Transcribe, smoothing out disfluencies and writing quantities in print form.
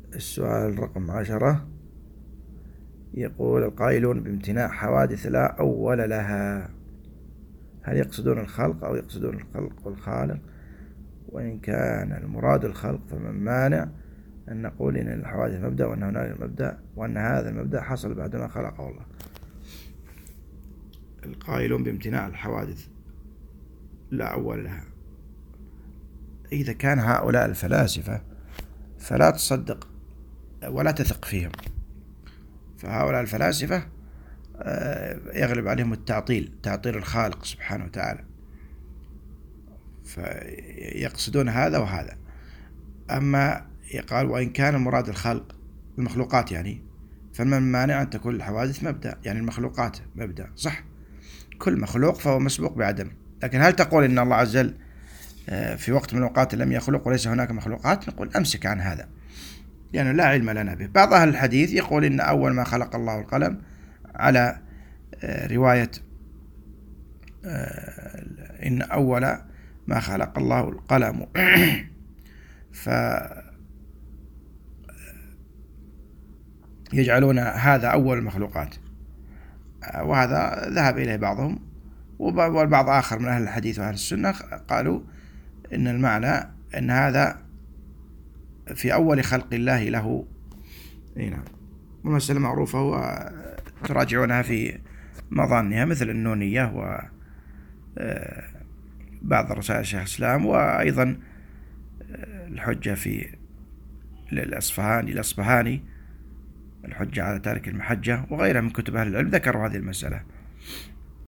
السؤال رقم 10 يقول: القائلون بامتناع حوادث لا أول لها، هل يقصدون الخلق أو يقصدون الخلق والخالق؟ وإن كان المراد الخلق فمن مانع أن نقول إن الحوادث مبدأ وأن هنالك مبدأ وأن هذا المبدأ حصل بعدما خلقه الله. القائلون بامتناع الحوادث لا أول لها، إذا كان هؤلاء الفلاسفة فلا تصدق ولا تثق فيهم، فهؤلاء الفلاسفة يغلب عليهم التعطيل، تعطيل الخالق سبحانه وتعالى، فيقصدون هذا وهذا. أما يقال: وإن كان المراد الخلق المخلوقات يعني، فمن مانع أن تكون الحوادث مبدأ، يعني المخلوقات مبدأ، صح، كل مخلوق فهو مسبوق بعدم، لكن هل تقول إن الله عز وجل في وقت من الأوقات لم يخلق وليس هناك مخلوقات؟ نقول أمسك عن هذا، يعني لا علم لنا به. بعض أهل الحديث يقول إن أول ما خلق الله القلم، على رواية إن أول ما خلق الله القلم فيجعلون هذا أول المخلوقات، وهذا ذهب إليه بعضهم، والبعض آخر من أهل الحديث وأهل السنة قالوا إن المعنى أن هذا في أول خلق الله له. نعم، ومسألة معروفة وتراجعونها في مظانها مثل النونية وبعض رسائل شيخ الإسلام، وأيضا الحجة في الأصفهاني الحجة على تارك المحجة، وغيرها من كتب أهل العلم ذكروا هذه المسألة.